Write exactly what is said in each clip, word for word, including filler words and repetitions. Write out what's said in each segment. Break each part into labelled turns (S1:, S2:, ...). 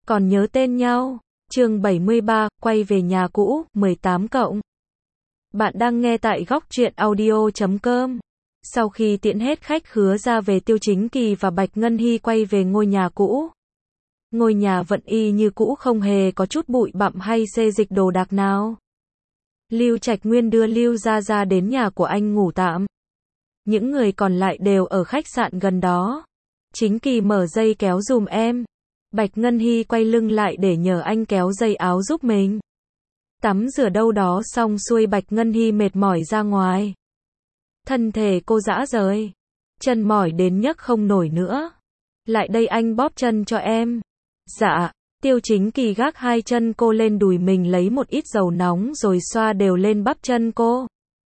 S1: Còn nhớ tên nhau. Chương bảy mươi ba, quay về nhà cũ, mười tám cộng. Bạn đang nghe tại góc truyện audio chấm com. Sau khi tiễn hết khách khứa ra về, Tiêu Chính Kỳ và Bạch Ngân Hy quay về ngôi nhà cũ. Ngôi nhà vẫn y như cũ, không hề có chút bụi bặm hay xê dịch đồ đạc nào. Lưu Trạch Nguyên đưa Lưu Gia Gia đến nhà của anh ngủ tạm. Những người còn lại đều ở khách sạn gần đó. Chính Kỳ mở dây kéo dùm em. Bạch Ngân Hy quay lưng lại để nhờ anh kéo dây áo giúp mình. Tắm rửa đâu đó xong xuôi, Bạch Ngân Hy mệt mỏi ra ngoài. Thân thể cô rã rời. Chân mỏi đến nhấc không nổi nữa. Lại đây anh bóp chân cho em. Dạ. Tiêu Chính Kỳ gác hai chân cô lên đùi mình, lấy một ít dầu nóng rồi xoa đều lên bắp chân cô.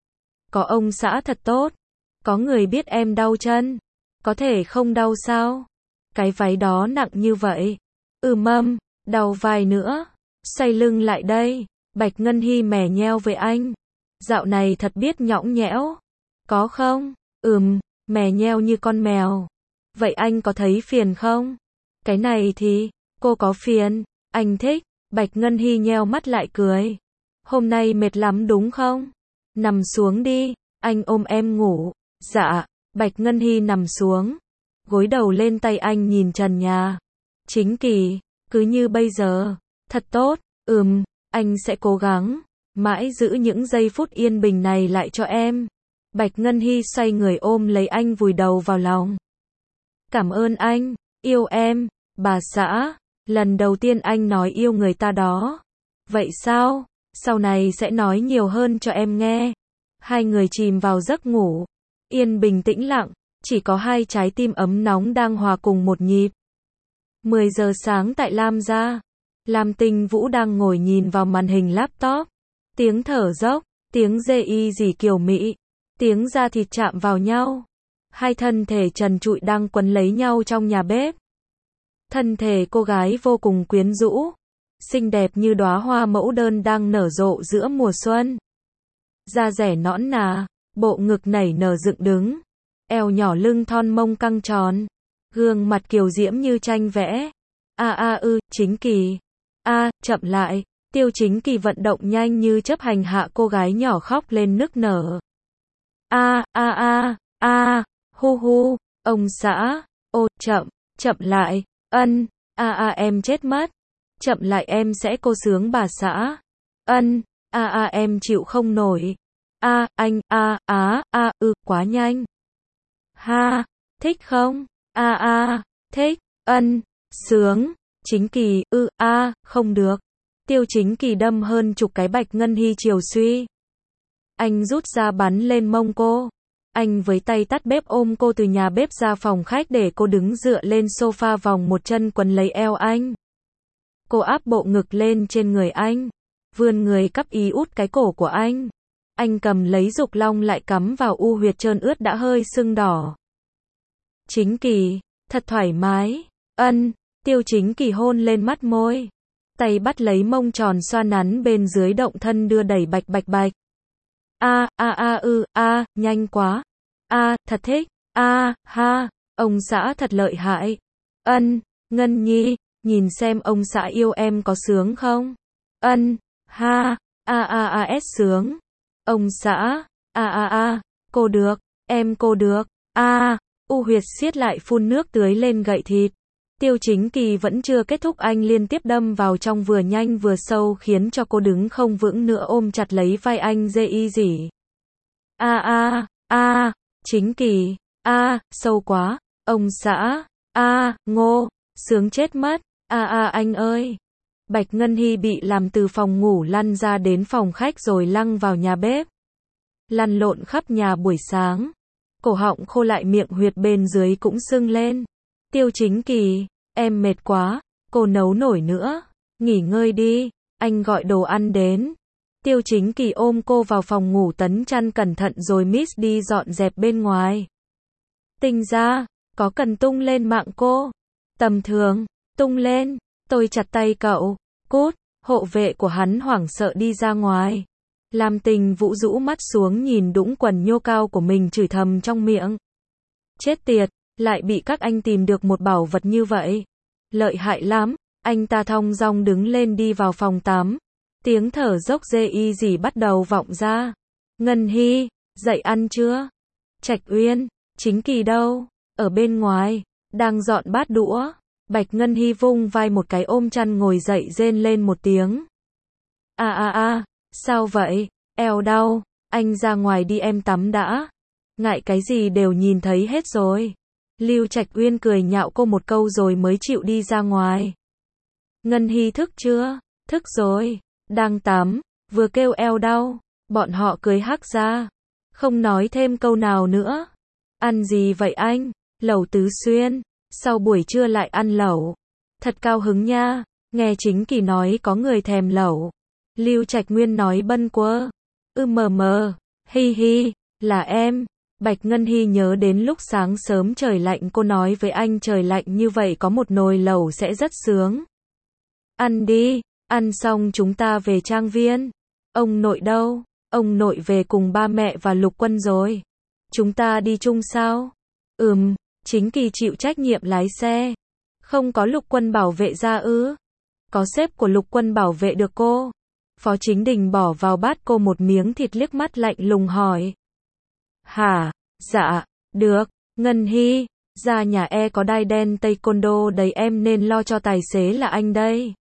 S1: Có ông xã thật tốt. Có người biết em đau chân. Có thể không đau sao? Cái váy đó nặng như vậy. Ừ mâm, đau vai nữa. Xoay lưng lại đây. Bạch Ngân Hy mè nheo với anh. Dạo này thật biết nhõng nhẽo. Có không? Ừm, mè nheo như con mèo. Vậy anh có thấy phiền không? Cái này thì, cô có phiền. Anh thích. Bạch Ngân Hy nheo mắt lại cười. Hôm nay mệt lắm đúng không? Nằm xuống đi. Anh ôm em ngủ. Dạ. Bạch Ngân Hy nằm xuống. Gối đầu lên tay anh, nhìn trần nhà. Chính Kỳ, cứ như bây giờ. Thật tốt. Ừm, anh sẽ cố gắng. Mãi giữ những giây phút yên bình này lại cho em. Bạch Ngân Hy xoay người ôm lấy anh, vùi đầu vào lòng. Cảm ơn anh. Yêu em. Bà xã. Lần đầu tiên anh nói yêu người ta đó. Vậy sao? Sau này sẽ nói nhiều hơn cho em nghe. Hai người chìm vào giấc ngủ. Yên bình tĩnh lặng. Chỉ có hai trái tim ấm nóng đang hòa cùng một nhịp. mười giờ sáng tại Lam gia. Lam Tinh Vũ đang ngồi nhìn vào màn hình laptop. Tiếng thở dốc, tiếng dê y dỉ kiều mỹ, tiếng da thịt chạm vào nhau. Hai thân thể trần trụi đang quấn lấy nhau trong nhà bếp. Thân thể cô gái vô cùng quyến rũ, xinh đẹp như đóa hoa mẫu đơn đang nở rộ giữa mùa xuân. Da dẻ nõn nà, bộ ngực nảy nở dựng đứng. Eo nhỏ, lưng thon, mông căng tròn. Gương mặt kiều diễm như tranh vẽ. A a ư, Chính Kỳ. A, chậm lại. Tiêu Chính Kỳ vận động nhanh như chớp hành hạ cô gái nhỏ khóc lên nức nở. A, a a, a, hu hu, ông xã. Ô, chậm, chậm lại. Ân, a a em chết mất. Chậm lại em sẽ cô sướng bà xã. Ân, a a em chịu không nổi. A, anh, a, á, a, ư, quá nhanh. Ha, thích không? A a, thích. Ân, sướng. Chính Kỳ, ư, a, không được. Tiêu Chính Kỳ đâm hơn chục cái Bạch Ngân Hy chiều suy. Anh rút ra bắn lên mông cô. Anh với tay tắt bếp ôm cô từ nhà bếp ra phòng khách để cô đứng dựa lên sofa, vòng một chân quấn lấy eo anh. Cô áp bộ ngực lên trên người anh. Vươn người cắp ý út cái cổ của anh. Anh cầm lấy dục long lại cắm vào u huyệt trơn ướt đã hơi sưng đỏ. Chính Kỳ, thật thoải mái. Ân, Tiêu Chính Kỳ hôn lên mắt môi. Tay bắt lấy mông tròn xoa nắn bên dưới, động thân đưa đẩy bạch bạch bạch. A, a a ư, a, nhanh quá. A, thật thích. A, ha, ông xã thật lợi hại. Ân, Ngân Nhi, nhìn xem ông xã yêu em có sướng không? Ân, ha, a a a s sướng. Ông xã, a a a, cô được, em cô được. A, u huyệt siết lại, phun nước tưới lên gậy thịt. Tiêu Chính Kỳ vẫn chưa kết thúc, anh liên tiếp đâm vào trong, vừa nhanh vừa sâu, khiến cho cô đứng không vững nữa, ôm chặt lấy vai anh dê y dỉ. A a, a, Chính Kỳ, a, sâu quá, ông xã, a, ngô, sướng chết mất, a a anh ơi. Bạch Ngân Hy bị làm từ phòng ngủ lăn ra đến phòng khách rồi lăn vào nhà bếp. Lăn lộn khắp nhà buổi sáng. Cổ họng khô lại, miệng huyệt bên dưới cũng sưng lên. Tiêu Chính Kỳ, em mệt quá, cô nấu nổi nữa. Nghỉ ngơi đi, anh gọi đồ ăn đến. Tiêu Chính Kỳ ôm cô vào phòng ngủ, tấn chăn cẩn thận rồi Miss đi dọn dẹp bên ngoài. Tinh ra, có cần tung lên mạng cô? Tầm thường, tung lên, tôi chặt tay cậu. Cút, hộ vệ của hắn hoảng sợ đi ra ngoài. Lam Tinh Vũ rũ mắt xuống nhìn đũng quần nhô cao của mình, chửi thầm trong miệng. Chết tiệt, lại bị các anh tìm được một bảo vật như vậy. Lợi hại lắm, Anh ta thong dong đứng lên đi vào phòng tắm. Tiếng thở dốc dê y dỉ bắt đầu vọng ra. Ngân Hy, dậy ăn chưa? Trạch Uyên, Chính Kỳ đâu? Ở bên ngoài, đang dọn bát đũa. Bạch Ngân Hy vung vai một cái ôm chăn ngồi dậy rên lên một tiếng. A a a, sao vậy? Eo đau, anh ra ngoài đi em tắm đã. Ngại cái gì đều nhìn thấy hết rồi. Lưu Trạch Uyên cười nhạo cô một câu rồi mới chịu đi ra ngoài. Ngân Hy thức chưa? Thức rồi, đang tắm, vừa kêu eo đau, bọn họ cười hắc ra. Không nói thêm câu nào nữa. Ăn gì vậy anh? Lẩu Tứ Xuyên, sau buổi trưa lại ăn lẩu. Thật cao hứng nha, nghe Chính Kỳ nói có người thèm lẩu. Lưu Trạch Nguyên nói bâng quơ. Ư mờ mờ, hi hi, là em. Bạch Ngân Hy nhớ đến lúc sáng sớm trời lạnh cô nói với anh trời lạnh như vậy có một nồi lẩu sẽ rất sướng. Ăn đi, ăn xong chúng ta về trang viên. Ông nội đâu? Ông nội về cùng ba mẹ và Lục Quân rồi. Chúng ta đi chung sao? Ừm, Chính Kỳ chịu trách nhiệm lái xe. Không có Lục Quân bảo vệ ra ư? Có sếp của Lục Quân bảo vệ được cô. Phó Chính Đình bỏ vào bát cô một miếng thịt liếc mắt lạnh lùng hỏi. Hả? Dạ, được, Ngân Hy, ra nhà e có đai đen taekwondo đấy em nên lo cho tài xế là anh đây.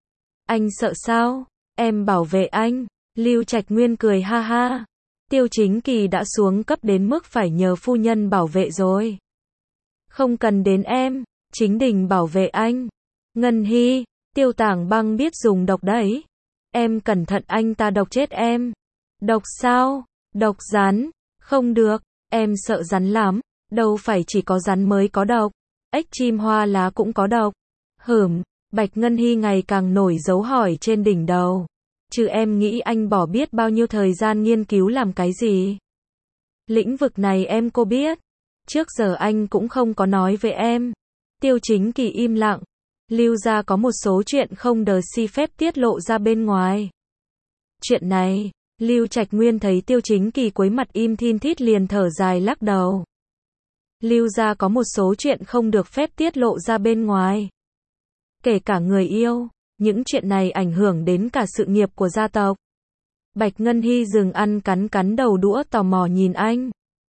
S1: Anh sợ sao? Em bảo vệ anh. Lưu Trạch Nguyên cười ha ha. Tiêu Chính Kỳ đã xuống cấp đến mức phải nhờ phu nhân bảo vệ rồi. Không cần đến em, Chính Đình bảo vệ anh. Ngân Hy, Tiêu Tảng Băng biết dùng độc đấy. Em cẩn thận anh ta độc chết em. Độc sao? Độc rắn. Không được, em sợ rắn lắm. Đâu phải chỉ có rắn mới có độc. Ếch chim hoa lá cũng có độc. Hửm, Bạch Ngân Hy ngày càng nổi dấu hỏi trên đỉnh đầu. Chứ em nghĩ anh bỏ biết bao nhiêu thời gian nghiên cứu làm cái gì? Lĩnh vực này em cô biết. Trước giờ anh cũng không có nói với em. Tiêu Chính Kỳ im lặng. Lưu gia có một số chuyện không được xin phép tiết lộ ra bên ngoài. Chuyện này, Lưu Trạch Nguyên thấy Tiêu Chính Kỳ quấy mặt im thin thít liền thở dài lắc đầu. Lưu gia có một số chuyện không được phép tiết lộ ra bên ngoài. Kể cả người yêu, những chuyện này ảnh hưởng đến cả sự nghiệp của gia tộc. Bạch Ngân Hy dừng ăn cắn cắn đầu đũa tò mò nhìn anh.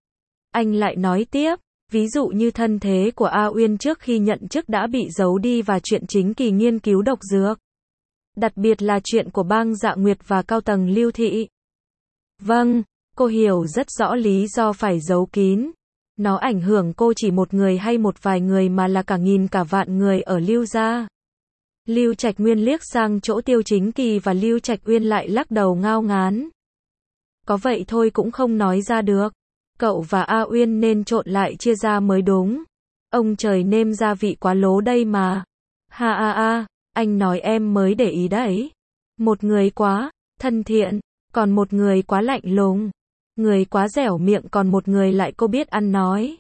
S1: Anh lại nói tiếp, ví dụ như thân thế của A Uyên trước khi nhận chức đã bị giấu đi và chuyện Chính Kỳ nghiên cứu độc dược. Đặc biệt là chuyện của bang Dạ Nguyệt và cao tầng Lưu thị. Vâng, cô hiểu rất rõ lý do phải giấu kín. Nó ảnh hưởng cô chỉ một người hay một vài người mà là cả nghìn cả vạn người ở Lưu gia. Lưu Trạch Nguyên liếc sang chỗ Tiêu Chính Kỳ và Lưu Trạch Uyên lại lắc đầu ngao ngán. Có vậy thôi cũng không nói ra được. Cậu và A Uyên nên trộn lại chia ra mới đúng. Ông trời nêm gia vị quá lố đây mà. Ha a a, anh nói em mới để ý đấy. Một người quá thân thiện, còn một người quá lạnh lùng. Người quá dẻo miệng còn một người lại cô biết ăn nói.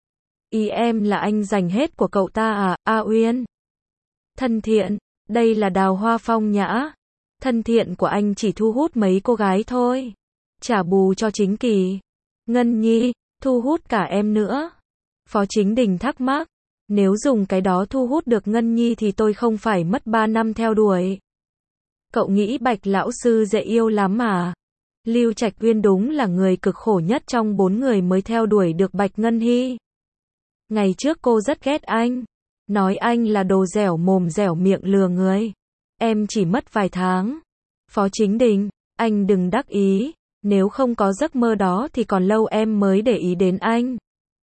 S1: Ý em là anh dành hết của cậu ta à, A Uyên? Thân thiện, đây là đào hoa phong nhã. Thân thiện của anh chỉ thu hút mấy cô gái thôi. Trả bù cho Chính Kỳ. Ngân Nhi, thu hút cả em nữa. Phó Chính Đình thắc mắc. Nếu dùng cái đó thu hút được Ngân Nhi thì tôi không phải mất ba năm theo đuổi. Cậu nghĩ Bạch lão sư dễ yêu lắm mà. Lưu Trạch Uyên đúng là người cực khổ nhất trong bốn người mới theo đuổi được Bạch Ngân Hy. Ngày trước cô rất ghét anh. Nói anh là đồ dẻo mồm dẻo miệng lừa người. Em chỉ mất vài tháng. Phó Chính Đình, anh đừng đắc ý. Nếu không có giấc mơ đó thì còn lâu em mới để ý đến anh.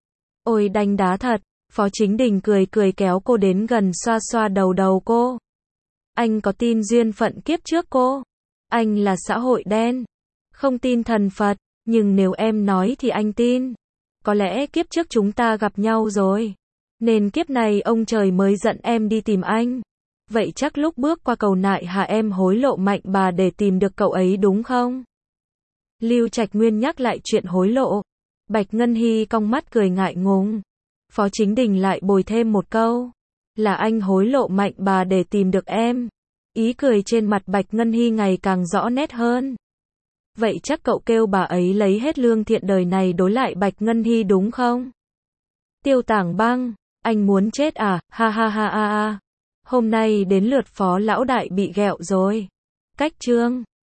S1: Ôi đanh đá thật. Phó Chính Đình cười cười kéo cô đến gần xoa xoa đầu đầu cô. Anh có tin duyên phận kiếp trước cô? Anh là xã hội đen. Không tin thần Phật, nhưng nếu em nói thì anh tin. Có lẽ kiếp trước chúng ta gặp nhau rồi. Nên kiếp này ông trời mới giận em đi tìm anh. Vậy chắc lúc bước qua cầu nại hà em hối lộ mạnh bà để tìm được cậu ấy đúng không? Lưu Trạch Nguyên nhắc lại chuyện hối lộ. Bạch Ngân Hy cong mắt cười ngại ngùng. Phó Chính Đình lại bồi thêm một câu. Là anh hối lộ mạnh bà để tìm được em. Ý cười trên mặt Bạch Ngân Hy ngày càng rõ nét hơn. Vậy chắc cậu kêu bà ấy lấy hết lương thiện đời này đối lại Bạch Ngân Hy đúng không? Tiêu Tảng Băng, anh muốn chết à, ha ha ha ha ha. Hôm nay đến lượt Phó lão đại bị ghẹo rồi. Cách chương